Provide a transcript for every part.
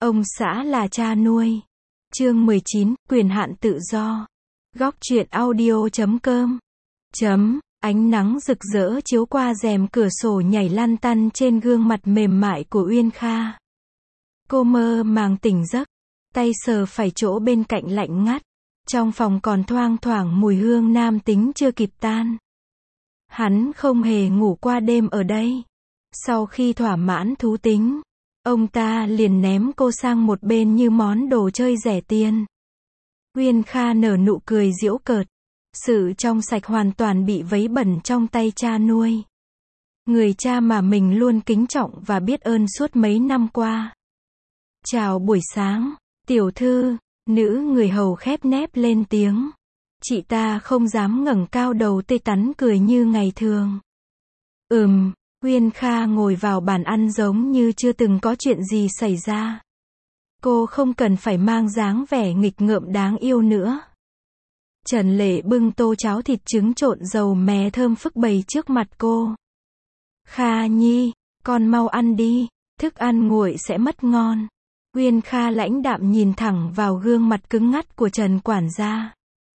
Ông xã là cha nuôi. Chương 19, quyền hạn tự do. Góc truyện audio.com. Ánh nắng rực rỡ chiếu qua rèm cửa sổ nhảy lăn tăn trên gương mặt mềm mại của Uyên Kha. Cô mơ màng tỉnh giấc, tay sờ phải chỗ bên cạnh lạnh ngắt. Trong phòng còn thoang thoảng mùi hương nam tính chưa kịp tan. Hắn không hề ngủ qua đêm ở đây. Sau khi thỏa mãn thú tính, ông ta liền ném cô sang một bên như món đồ chơi rẻ tiền. Uyên Kha nở nụ cười giễu cợt. Sự trong sạch hoàn toàn bị vấy bẩn trong tay cha nuôi. Người cha mà mình luôn kính trọng và biết ơn suốt mấy năm qua. Chào buổi sáng, tiểu thư, nữ người hầu khép nép lên tiếng. Chị ta không dám ngẩng cao đầu tươi tắn cười như ngày thường. Uyên Kha ngồi vào bàn ăn giống như chưa từng có chuyện gì xảy ra. Cô không cần phải mang dáng vẻ nghịch ngợm đáng yêu nữa. Trần Lệ bưng tô cháo thịt trứng trộn dầu mè thơm phức bày trước mặt cô. Kha Nhi, con mau ăn đi, thức ăn nguội sẽ mất ngon. Uyên Kha lãnh đạm nhìn thẳng vào gương mặt cứng ngắt của Trần quản gia.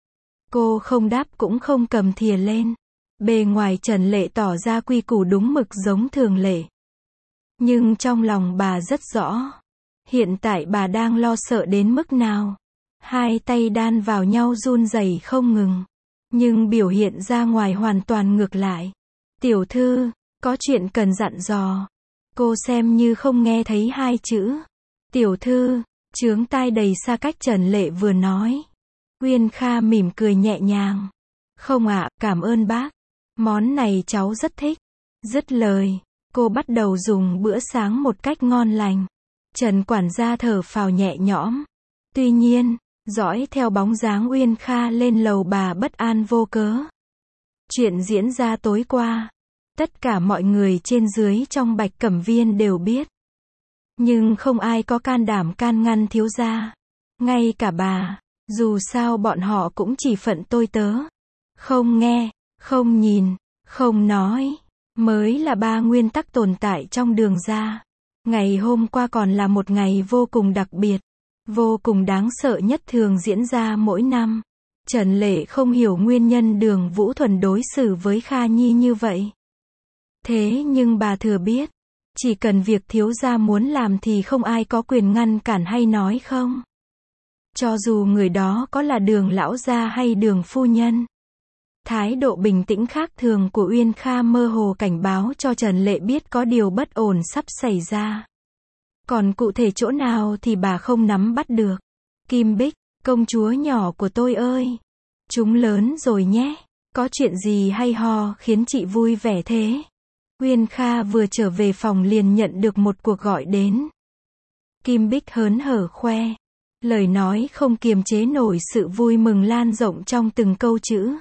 Cô không đáp cũng không cầm thìa lên. Bề ngoài Trần Lệ tỏ ra quy củ đúng mực giống thường lệ. Nhưng trong lòng bà rất rõ. Hiện tại bà đang lo sợ đến mức nào. Hai tay đan vào nhau run rẩy không ngừng. Nhưng biểu hiện ra ngoài hoàn toàn ngược lại. Tiểu thư, có chuyện cần dặn dò. Cô xem như không nghe thấy hai chữ. Tiểu thư, chướng tai đầy xa cách Trần Lệ vừa nói. Uyên Kha mỉm cười nhẹ nhàng. Không ạ, cảm ơn bác. Món này cháu rất thích. Dứt lời, cô bắt đầu dùng bữa sáng một cách ngon lành. Trần quản gia thở phào nhẹ nhõm. Tuy nhiên, dõi theo bóng dáng Uyên Kha lên lầu bà bất an vô cớ. Chuyện diễn ra tối qua, tất cả mọi người trên dưới trong Bạch Cẩm Viên đều biết. Nhưng không ai có can đảm can ngăn thiếu gia. Ngay cả bà, dù sao bọn họ cũng chỉ phận tôi tớ. Không nghe, không nhìn, không nói, mới là ba nguyên tắc tồn tại trong Đường gia. Ngày hôm qua còn là một ngày vô cùng đặc biệt, vô cùng đáng sợ nhất thường diễn ra mỗi năm. Trần Lệ không hiểu nguyên nhân Đường Vũ Thuần đối xử với Kha Nhi như vậy. Thế nhưng bà thừa biết, chỉ cần việc thiếu gia muốn làm thì không ai có quyền ngăn cản hay nói không. Cho dù người đó có là Đường lão gia hay Đường phu nhân. Thái độ bình tĩnh khác thường của Uyên Kha mơ hồ cảnh báo cho Trần Lệ biết có điều bất ổn sắp xảy ra. Còn cụ thể chỗ nào thì bà không nắm bắt được. Kim Bích, công chúa nhỏ của tôi ơi. Chúng lớn rồi nhé. Có chuyện gì hay ho khiến chị vui vẻ thế? Uyên Kha vừa trở về phòng liền nhận được một cuộc gọi đến. Kim Bích hớn hở khoe. Lời nói không kiềm chế nổi sự vui mừng lan rộng trong từng câu chữ.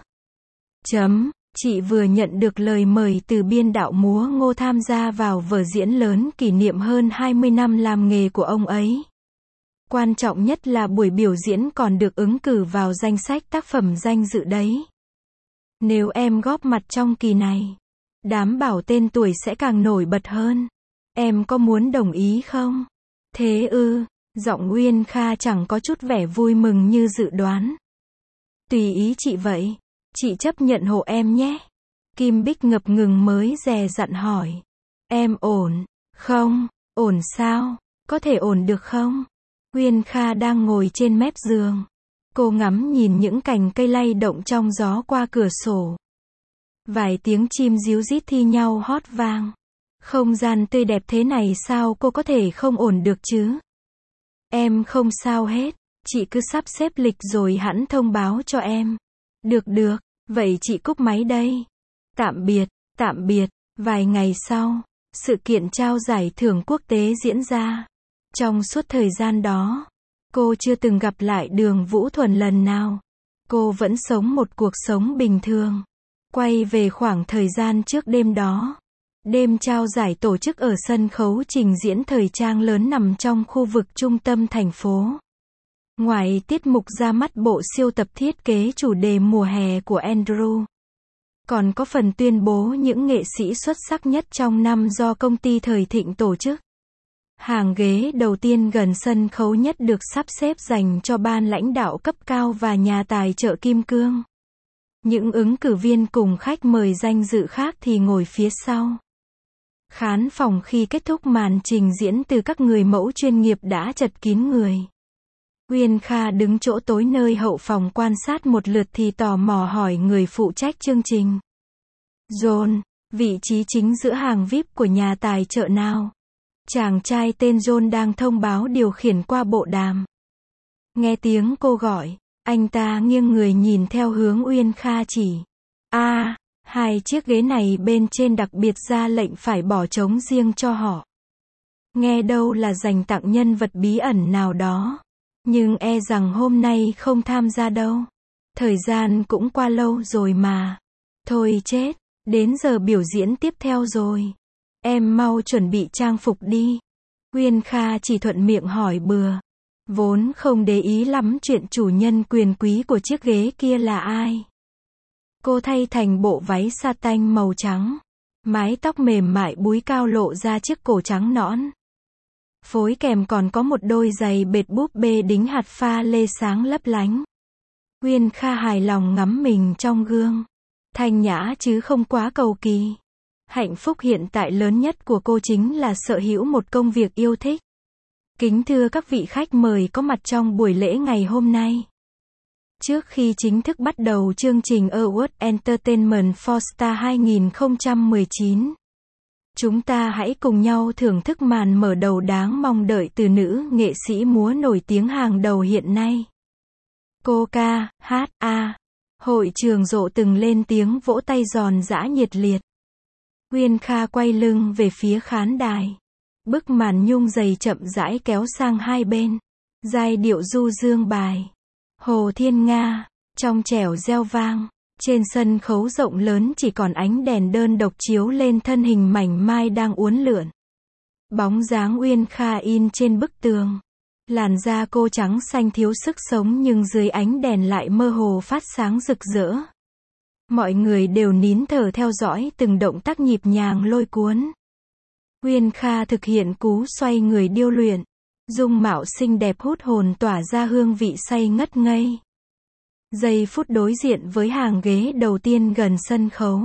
Chị vừa nhận được lời mời từ biên đạo múa Ngô tham gia vào vở diễn lớn kỷ niệm hơn 20 năm làm nghề của ông ấy. Quan trọng nhất là buổi biểu diễn còn được ứng cử vào danh sách tác phẩm danh dự đấy. Nếu em góp mặt trong kỳ này, đảm bảo tên tuổi sẽ càng nổi bật hơn. Em có muốn đồng ý không? Thế ư, giọng Uyên Kha chẳng có chút vẻ vui mừng như dự đoán. Tùy ý chị vậy. Chị chấp nhận hộ em nhé. Kim Bích ngập ngừng mới dè dặn hỏi. Em ổn, không? Ổn sao? Có thể ổn được không? Uyên Kha đang ngồi trên mép giường. Cô ngắm nhìn những cành cây lay động trong gió qua cửa sổ. Vài tiếng chim ríu rít thi nhau hót vang. Không gian tươi đẹp thế này sao cô có thể không ổn được chứ? Em không sao hết. Chị cứ sắp xếp lịch rồi hẵng thông báo cho em. Được, vậy chị cúp máy đây. Tạm biệt. Vài ngày sau, sự kiện trao giải thưởng quốc tế diễn ra. Trong suốt thời gian đó, cô chưa từng gặp lại Đường Vũ Thuần lần nào. Cô vẫn sống một cuộc sống bình thường. Quay về khoảng thời gian trước đêm đó. Đêm trao giải tổ chức ở sân khấu trình diễn thời trang lớn nằm trong khu vực trung tâm thành phố. Ngoài tiết mục ra mắt bộ siêu tập thiết kế chủ đề mùa hè của Andrew, còn có phần tuyên bố những nghệ sĩ xuất sắc nhất trong năm do công ty Thời Thịnh tổ chức. Hàng ghế đầu tiên gần sân khấu nhất được sắp xếp dành cho ban lãnh đạo cấp cao và nhà tài trợ kim cương. Những ứng cử viên cùng khách mời danh dự khác thì ngồi phía sau. Khán phòng khi kết thúc màn trình diễn từ các người mẫu chuyên nghiệp đã chật kín người. Uyên Kha đứng chỗ tối nơi hậu phòng quan sát một lượt thì tò mò hỏi người phụ trách chương trình. John, vị trí chính giữa hàng VIP của nhà tài trợ nào? Chàng trai tên John đang thông báo điều khiển qua bộ đàm. Nghe tiếng cô gọi, anh ta nghiêng người nhìn theo hướng Uyên Kha chỉ. Hai chiếc ghế này bên trên đặc biệt ra lệnh phải bỏ trống riêng cho họ. Nghe đâu là dành tặng nhân vật bí ẩn nào đó. Nhưng e rằng hôm nay không tham gia đâu. Thời gian cũng qua lâu rồi mà. Thôi chết, đến giờ biểu diễn tiếp theo rồi. Em mau chuẩn bị trang phục đi. Uyên Kha chỉ thuận miệng hỏi bừa. Vốn không để ý lắm chuyện chủ nhân quyền quý của chiếc ghế kia là ai. Cô thay thành bộ váy sa tanh màu trắng. Mái tóc mềm mại búi cao lộ ra chiếc cổ trắng nõn. Phối kèm còn có một đôi giày bệt búp bê đính hạt pha lê sáng lấp lánh. Uyên Kha hài lòng ngắm mình trong gương. Thanh nhã chứ không quá cầu kỳ. Hạnh phúc hiện tại lớn nhất của cô chính là sở hữu một công việc yêu thích. Kính thưa các vị khách mời có mặt trong buổi lễ ngày hôm nay. Trước khi chính thức bắt đầu chương trình Award Entertainment for Star 2019, chúng ta hãy cùng nhau thưởng thức màn mở đầu đáng mong đợi từ nữ nghệ sĩ múa nổi tiếng hàng đầu hiện nay. Cô ca, hát, Hội trường rộ từng lên tiếng vỗ tay giòn giã nhiệt liệt. Uyên Kha quay lưng về phía khán đài. Bức màn nhung dày chậm rãi kéo sang hai bên. Giai điệu du dương bài Hồ Thiên Nga, trong trẻo reo vang. Trên sân khấu rộng lớn chỉ còn ánh đèn đơn độc chiếu lên thân hình mảnh mai đang uốn lượn. Bóng dáng Uyên Kha in trên bức tường. Làn da cô trắng xanh thiếu sức sống nhưng dưới ánh đèn lại mơ hồ phát sáng rực rỡ. Mọi người đều nín thở theo dõi từng động tác nhịp nhàng lôi cuốn. Uyên Kha thực hiện cú xoay người điêu luyện. Dung mạo xinh đẹp hút hồn tỏa ra hương vị say ngất ngây. Giây phút đối diện với hàng ghế đầu tiên gần sân khấu.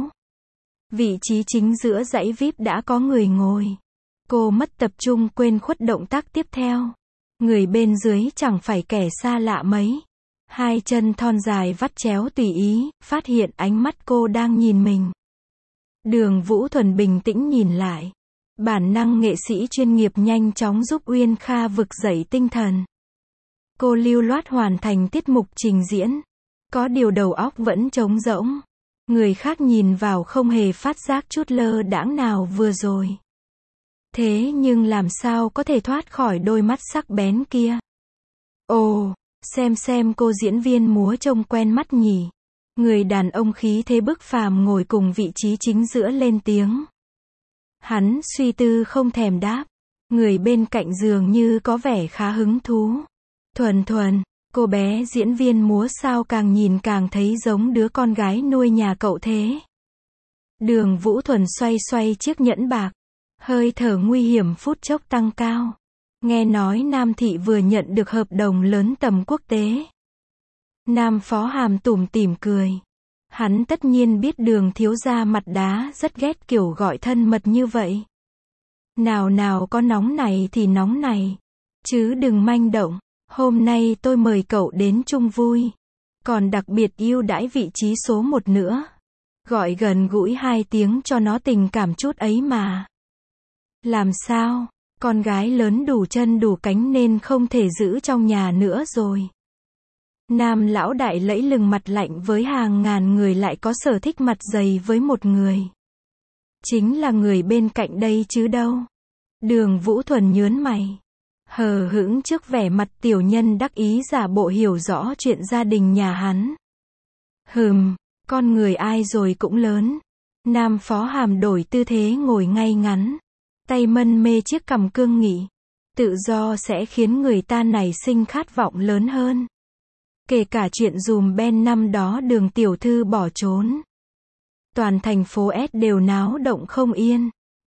Vị trí chính giữa dãy VIP đã có người ngồi. Cô mất tập trung quên khuất động tác tiếp theo. Người bên dưới chẳng phải kẻ xa lạ mấy. Hai chân thon dài vắt chéo tùy ý, phát hiện ánh mắt cô đang nhìn mình. Đường Vũ Thuần bình tĩnh nhìn lại. Bản năng nghệ sĩ chuyên nghiệp nhanh chóng giúp Uyên Kha vực dậy tinh thần. Cô lưu loát hoàn thành tiết mục trình diễn. Có điều đầu óc vẫn trống rỗng. Người khác nhìn vào không hề phát giác chút lơ đãng nào vừa rồi. Thế nhưng làm sao có thể thoát khỏi đôi mắt sắc bén kia? Ồ, xem cô diễn viên múa trông quen mắt nhỉ. Người đàn ông khí thế bức phàm ngồi cùng vị trí chính giữa lên tiếng. Hắn suy tư không thèm đáp. Người bên cạnh dường như có vẻ khá hứng thú. Thuần, cô bé diễn viên múa sao càng nhìn càng thấy giống đứa con gái nuôi nhà cậu thế. Đường Vũ Thuần xoay chiếc nhẫn bạc. Hơi thở nguy hiểm phút chốc tăng cao. Nghe nói Nam Thị vừa nhận được hợp đồng lớn tầm quốc tế. Nam Phó Hàm tủm tỉm cười. Hắn tất nhiên biết Đường thiếu gia mặt đá rất ghét kiểu gọi thân mật như vậy. Nào có nóng này thì nóng này. Chứ đừng manh động. Hôm nay tôi mời cậu đến chung vui. Còn đặc biệt ưu đãi vị trí số 1 nữa. Gọi gần gũi 2 tiếng cho nó tình cảm chút ấy mà. Làm sao? Con gái lớn đủ chân đủ cánh nên không thể giữ trong nhà nữa rồi. Nam lão đại lẫy lừng mặt lạnh với hàng ngàn người lại có sở thích mặt dày với một người. Chính là người bên cạnh đây chứ đâu. Đường Vũ Thuần nhớn mày. Hờ hững trước vẻ mặt tiểu nhân đắc ý giả bộ hiểu rõ chuyện gia đình nhà hắn. Con người ai rồi cũng lớn. Nam Phó Hàm đổi tư thế ngồi ngay ngắn. Tay mân mê chiếc cằm cương nghị. Tự do sẽ khiến người ta nảy sinh khát vọng lớn hơn. Kể cả chuyện dùm Ben năm đó Đường tiểu thư bỏ trốn. Toàn thành phố S đều náo động không yên.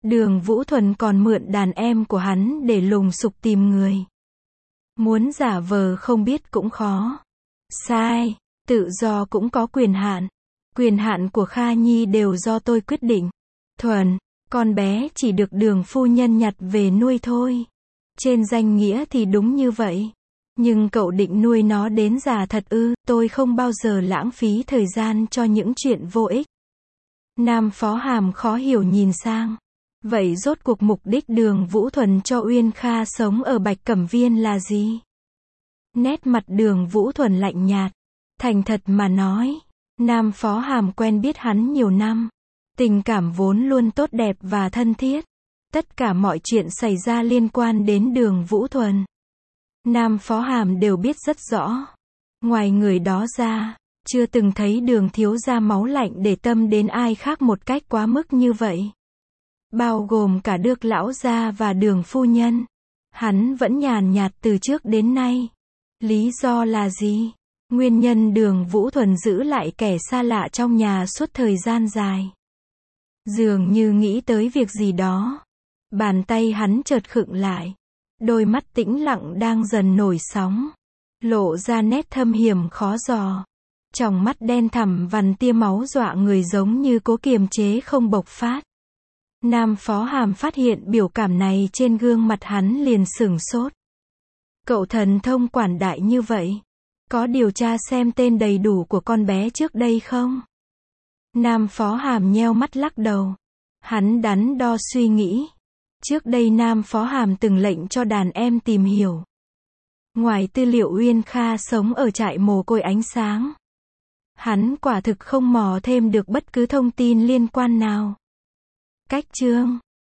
Đường Vũ Thuần còn mượn đàn em của hắn để lùng sục tìm người. Muốn giả vờ không biết cũng khó. Sai, tự do cũng có quyền hạn. Quyền hạn của Kha Nhi đều do tôi quyết định. Thuần, con bé chỉ được Đường phu nhân nhặt về nuôi thôi. Trên danh nghĩa thì đúng như vậy. Nhưng cậu định nuôi nó đến già thật ư? Tôi không bao giờ lãng phí thời gian cho những chuyện vô ích. Nam Phó Hàm khó hiểu nhìn sang. Vậy rốt cuộc mục đích Đường Vũ Thuần cho Uyên Kha sống ở Bạch Cẩm Viên là gì? Nét mặt Đường Vũ Thuần lạnh nhạt. Thành thật mà nói, Nam Phó Hàm quen biết hắn nhiều năm. Tình cảm vốn luôn tốt đẹp và thân thiết. Tất cả mọi chuyện xảy ra liên quan đến Đường Vũ Thuần, Nam Phó Hàm đều biết rất rõ. Ngoài người đó ra, chưa từng thấy Đường thiếu gia máu lạnh để tâm đến ai khác một cách quá mức như vậy. Bao gồm cả Được lão gia và Đường phu nhân. Hắn vẫn nhàn nhạt từ trước đến nay. Lý do là gì? Nguyên nhân Đường Vũ Thuần giữ lại kẻ xa lạ trong nhà suốt thời gian dài. Dường như nghĩ tới việc gì đó. Bàn tay hắn chợt khựng lại. Đôi mắt tĩnh lặng đang dần nổi sóng. Lộ ra nét thâm hiểm khó dò. Tròng mắt đen thẳm vằn tia máu dọa người giống như cố kiềm chế không bộc phát. Nam Phó Hàm phát hiện biểu cảm này trên gương mặt hắn liền sửng sốt. Cậu thần thông quảng đại như vậy. Có điều tra xem tên đầy đủ của con bé trước đây không? Nam Phó Hàm nheo mắt lắc đầu. Hắn đắn đo suy nghĩ. Trước đây Nam Phó Hàm từng lệnh cho đàn em tìm hiểu. Ngoài tư liệu Uyên Kha sống ở trại mồ côi ánh sáng, hắn quả thực không mò thêm được bất cứ thông tin liên quan nào. Cách chương